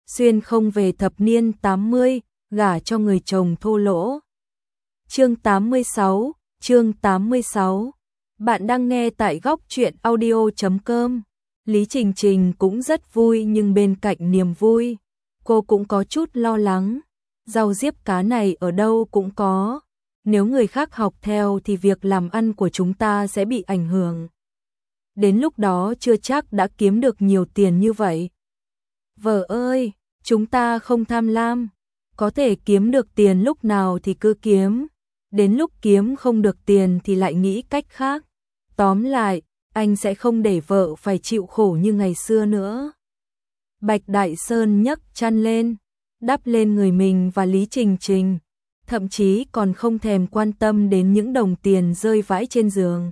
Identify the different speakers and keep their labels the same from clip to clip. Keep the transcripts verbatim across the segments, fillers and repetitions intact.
Speaker 1: xuyên không về thập niên tám mươi, gả cho người chồng thô lỗ. Chương tám mươi sáu, chương tám mươi sáu. Bạn đang nghe tại góc truyện audio chấm com. Lý Trình Trình cũng rất vui, nhưng bên cạnh niềm vui, cô cũng có chút lo lắng. Rau diếp cá này ở đâu cũng có. Nếu người khác học theo thì việc làm ăn của chúng ta sẽ bị ảnh hưởng. Đến lúc đó chưa chắc đã kiếm được nhiều tiền như vậy. Vợ ơi, chúng ta không tham lam. Có thể kiếm được tiền lúc nào thì cứ kiếm. Đến lúc kiếm không được tiền thì lại nghĩ cách khác. Tóm lại, anh sẽ không để vợ phải chịu khổ như ngày xưa nữa. Bạch Đại Sơn nhấc chăn lên, đắp lên người mình và Lý Trình Trình, thậm chí còn không thèm quan tâm đến những đồng tiền rơi vãi trên giường.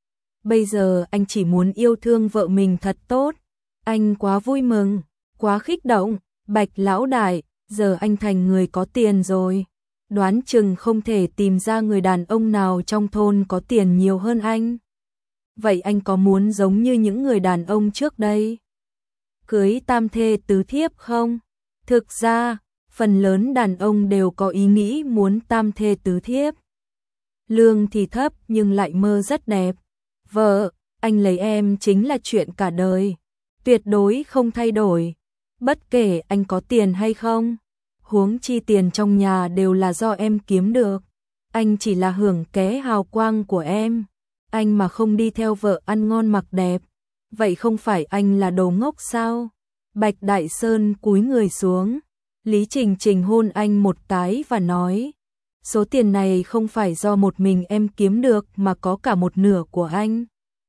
Speaker 1: Bây giờ anh chỉ muốn yêu thương vợ mình thật tốt. Anh quá vui mừng, quá kích động. Bạch lão đại, giờ anh thành người có tiền rồi. Đoán chừng không thể tìm ra người đàn ông nào trong thôn có tiền nhiều hơn anh. Vậy anh có muốn giống như những người đàn ông trước đây, cưới tam thê tứ thiếp không? Thực ra, phần lớn đàn ông đều có ý nghĩ muốn tam thê tứ thiếp. Lương thì thấp nhưng lại mơ rất đẹp. Vợ, anh lấy em chính là chuyện cả đời, tuyệt đối không thay đổi, bất kể anh có tiền hay không. Huống chi tiền trong nhà đều là do em kiếm được. Anh chỉ là hưởng ké hào quang của em. Anh mà không đi theo vợ ăn ngon mặc đẹp, vậy không phải anh là đồ ngốc sao? Bạch Đại Sơn cúi người xuống, Lý Trình Trình hôn anh một cái và nói, số tiền này không phải do một mình em kiếm được mà có cả một nửa của anh.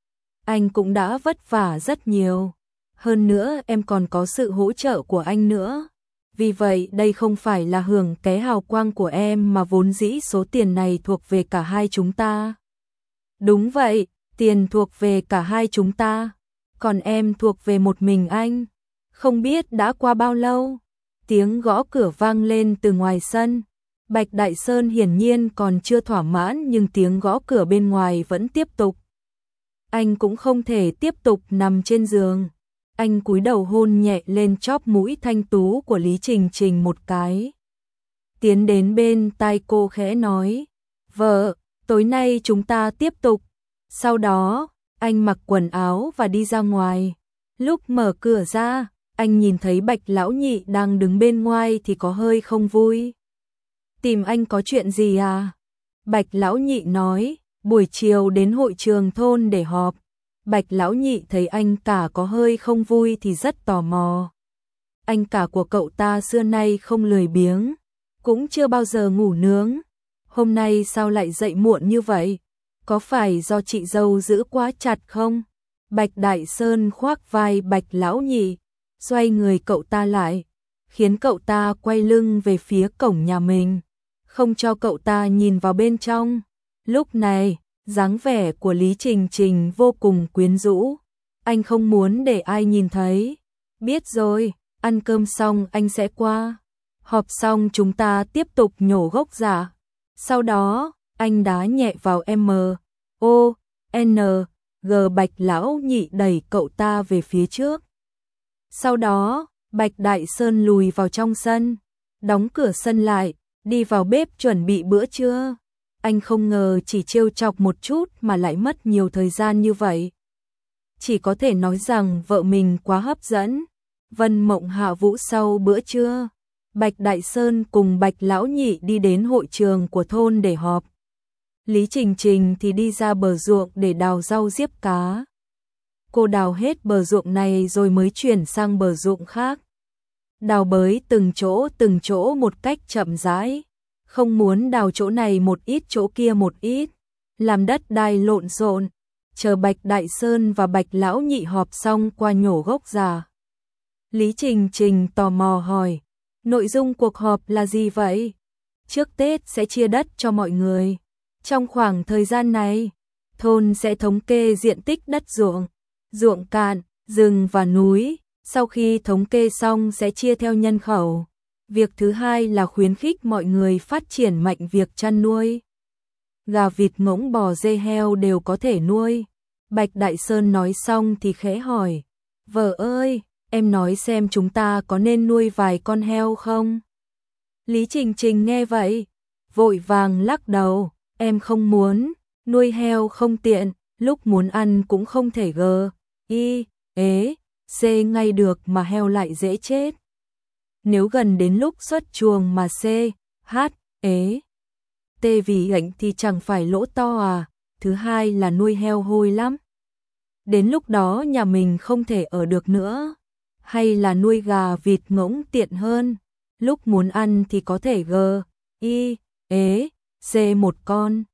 Speaker 1: Anh cũng đã vất vả rất nhiều, hơn nữa em còn có sự hỗ trợ của anh nữa. Vì vậy đây không phải là hưởng ké hào quang của em mà vốn dĩ số tiền này thuộc về cả hai chúng ta. Đúng vậy, tiền thuộc về cả hai chúng ta, còn em thuộc về một mình anh. Không biết đã qua bao lâu, tiếng gõ cửa vang lên từ ngoài sân. Bạch Đại Sơn hiển nhiên còn chưa thỏa mãn, nhưng tiếng gõ cửa bên ngoài vẫn tiếp tục. Anh cũng không thể tiếp tục nằm trên giường. Anh cúi đầu hôn nhẹ lên chóp mũi thanh tú của Lý Trình Trình một cái. Tiến đến bên tai cô khẽ nói, vợ, tối nay chúng ta tiếp tục. Sau đó, anh mặc quần áo và đi ra ngoài. Lúc mở cửa ra, anh nhìn thấy Bạch Lão Nhị đang đứng bên ngoài thì có hơi không vui. Tìm anh có chuyện gì à? Bạch Lão Nhị nói, buổi chiều đến hội trường thôn để họp. Bạch Lão Nhị thấy anh cả có hơi không vui thì rất tò mò. Anh cả của cậu ta xưa nay không lười biếng, cũng chưa bao giờ ngủ nướng. Hôm nay sao lại dậy muộn như vậy? Có phải do chị dâu giữ quá chặt không? Bạch Đại Sơn khoác vai Bạch Lão Nhị, xoay người cậu ta lại, khiến cậu ta quay lưng về phía cổng nhà mình, không cho cậu ta nhìn vào bên trong. Lúc này, dáng vẻ của Lý Trình Trình vô cùng quyến rũ. Anh không muốn để ai nhìn thấy. Biết rồi, ăn cơm xong anh sẽ qua. Họp xong chúng ta tiếp tục nhổ gốc giả. Sau đó, anh đá nhẹ vào M, O, N, G. Bạch Lão Nhị đẩy cậu ta về phía trước. Sau đó, Bạch Đại Sơn lùi vào trong sân, đóng cửa sân lại, đi vào bếp chuẩn bị bữa trưa. Anh không ngờ chỉ trêu chọc một chút mà lại mất nhiều thời gian như vậy. Chỉ có thể nói rằng vợ mình quá hấp dẫn. Vân Mộng hạ vũ sau bữa trưa, Bạch Đại Sơn cùng Bạch Lão Nhị đi đến hội trường của thôn để họp. Lý Trình Trình thì đi ra bờ ruộng để đào rau diếp cá. Cô đào hết bờ ruộng này rồi mới chuyển sang bờ ruộng khác. Đào bới từng chỗ từng chỗ một cách chậm rãi. Không muốn đào chỗ này một ít chỗ kia một ít, làm đất đai lộn xộn. Chờ Bạch Đại Sơn và Bạch Lão Nhị họp xong qua nhổ gốc già. Lý Trình Trình tò mò hỏi, nội dung cuộc họp là gì vậy? Trước Tết sẽ chia đất cho mọi người. Trong khoảng thời gian này, thôn sẽ thống kê diện tích đất ruộng, ruộng cạn, rừng và núi. Sau khi thống kê xong sẽ chia theo nhân khẩu. Việc thứ hai là khuyến khích mọi người phát triển mạnh việc chăn nuôi. Gà vịt ngỗng bò dê heo đều có thể nuôi. Bạch Đại Sơn nói xong thì khẽ hỏi, vợ ơi, em nói xem chúng ta có nên nuôi vài con heo không? Lý Trình Trình nghe vậy, vội vàng lắc đầu, em không muốn, nuôi heo không tiện, lúc muốn ăn cũng không thể gờ, y, ế, c ngay được mà heo lại dễ chết. Nếu gần đến lúc xuất chuồng mà c, h, ế, t vì ảnh thì chẳng phải lỗ to à, thứ hai là nuôi heo hôi lắm. Đến lúc đó nhà mình không thể ở được nữa, hay là nuôi gà vịt ngỗng tiện hơn, lúc muốn ăn thì có thể gờ, y, ế, c một con.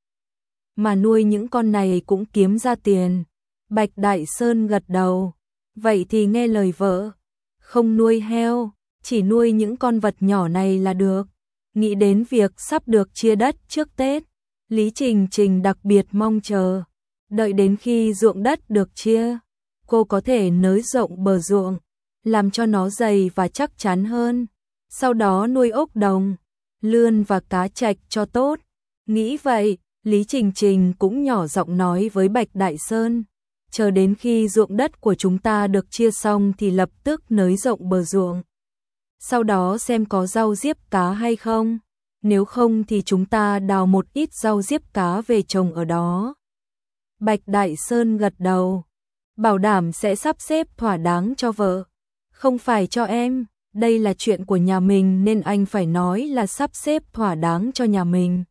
Speaker 1: Mà nuôi những con này cũng kiếm ra tiền. Bạch Đại Sơn gật đầu, vậy thì nghe lời vợ, không nuôi heo, chỉ nuôi những con vật nhỏ này là được. Nghĩ đến việc sắp được chia đất trước Tết, Lý Trình Trình đặc biệt mong chờ, đợi đến khi ruộng đất được chia, cô có thể nới rộng bờ ruộng, làm cho nó dày và chắc chắn hơn, sau đó nuôi ốc đồng, lươn và cá trạch cho tốt. Nghĩ vậy, Lý Trình Trình cũng nhỏ giọng nói với Bạch Đại Sơn, chờ đến khi ruộng đất của chúng ta được chia xong thì lập tức nới rộng bờ ruộng. Sau đó xem có rau diếp cá hay không, nếu không thì chúng ta đào một ít rau diếp cá về trồng ở đó. Bạch Đại Sơn gật đầu, bảo đảm sẽ sắp xếp thỏa đáng cho vợ, không phải cho em, đây là chuyện của nhà mình nên anh phải nói là sắp xếp thỏa đáng cho nhà mình.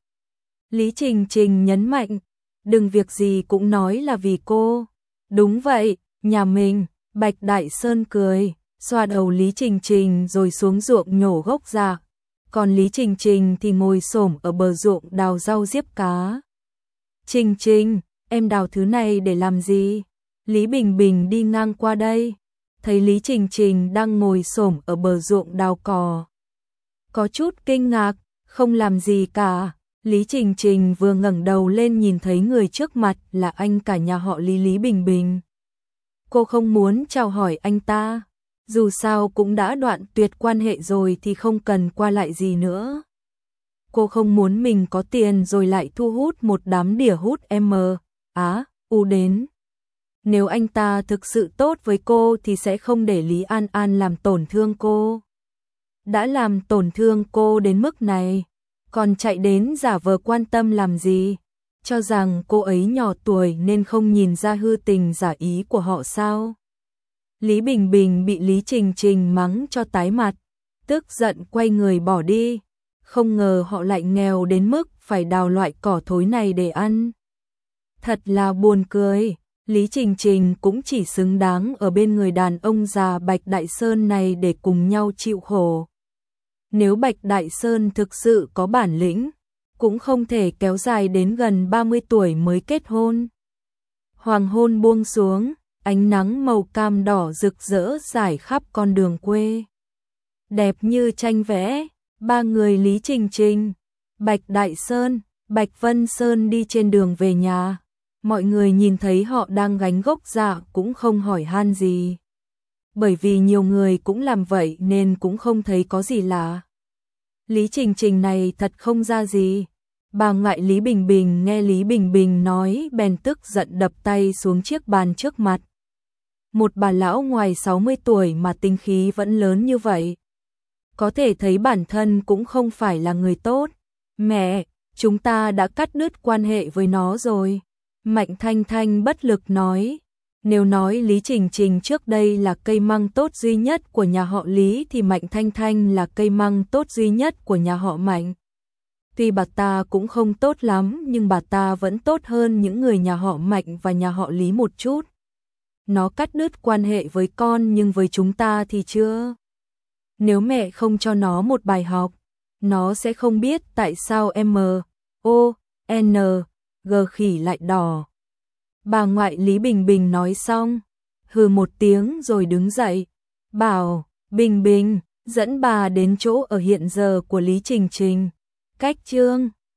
Speaker 1: Lý Trình Trình nhấn mạnh, đừng việc gì cũng nói là vì cô. Đúng vậy, nhà mình, Bạch Đại Sơn cười, xoa đầu Lý Trình Trình rồi xuống ruộng nhổ gốc rạc. Còn Lý Trình Trình thì ngồi xổm ở bờ ruộng đào rau diếp cá. Trình Trình, em đào thứ này để làm gì? Lý Bình Bình đi ngang qua đây, thấy Lý Trình Trình đang ngồi xổm ở bờ ruộng đào cỏ. Có chút kinh ngạc, không làm gì cả. Lý Trình Trình vừa ngẩng đầu lên nhìn thấy người trước mặt là anh cả nhà họ Lý Lý Bình Bình. Cô không muốn chào hỏi anh ta, dù sao cũng đã đoạn tuyệt quan hệ rồi thì không cần qua lại gì nữa. Cô không muốn mình có tiền rồi lại thu hút một đám đỉa hút M, Á, U đến. Nếu anh ta thực sự tốt với cô thì sẽ không để Lý An An làm tổn thương cô. Đã làm tổn thương cô đến mức này, còn chạy đến giả vờ quan tâm làm gì? Cho rằng cô ấy nhỏ tuổi nên không nhìn ra hư tình giả ý của họ sao? Lý Bình Bình bị Lý Trình Trình mắng cho tái mặt, tức giận quay người bỏ đi. Không ngờ họ lại nghèo đến mức phải đào loại cỏ thối này để ăn. Thật là buồn cười, Lý Trình Trình cũng chỉ xứng đáng ở bên người đàn ông già Bạch Đại Sơn này để cùng nhau chịu khổ. Nếu Bạch Đại Sơn thực sự có bản lĩnh, cũng không thể kéo dài đến gần ba mươi tuổi mới kết hôn. Hoàng hôn buông xuống, ánh nắng màu cam đỏ rực rỡ rải khắp con đường quê. Đẹp như tranh vẽ, ba người Lý Trình Trình, Bạch Đại Sơn, Bạch Vân Sơn đi trên đường về nhà. Mọi người nhìn thấy họ đang gánh gốc dạ cũng không hỏi han gì. Bởi vì nhiều người cũng làm vậy nên cũng không thấy có gì lạ. Lý Trình Trình này thật không ra gì. Bà ngoại Lý Bình Bình nghe Lý Bình Bình nói bèn tức giận đập tay xuống chiếc bàn trước mặt. Một bà lão ngoài sáu mươi tuổi mà tính khí vẫn lớn như vậy. Có thể thấy bản thân cũng không phải là người tốt. Mẹ, chúng ta đã cắt đứt quan hệ với nó rồi. Mạnh Thanh Thanh bất lực nói. Nếu nói Lý Trình Trình trước đây là cây măng tốt duy nhất của nhà họ Lý thì Mạnh Thanh Thanh là cây măng tốt duy nhất của nhà họ Mạnh. Tuy bà ta cũng không tốt lắm nhưng bà ta vẫn tốt hơn những người nhà họ Mạnh và nhà họ Lý một chút. Nó cắt đứt quan hệ với con nhưng với chúng ta thì chưa. Nếu mẹ không cho nó một bài học, nó sẽ không biết tại sao M, O, N, G khỉ lại đỏ. Bà ngoại Lý Bình Bình nói xong, hừ một tiếng rồi đứng dậy, bảo, Bình Bình, dẫn bà đến chỗ ở hiện giờ của Lý Trình Trình. Cách chương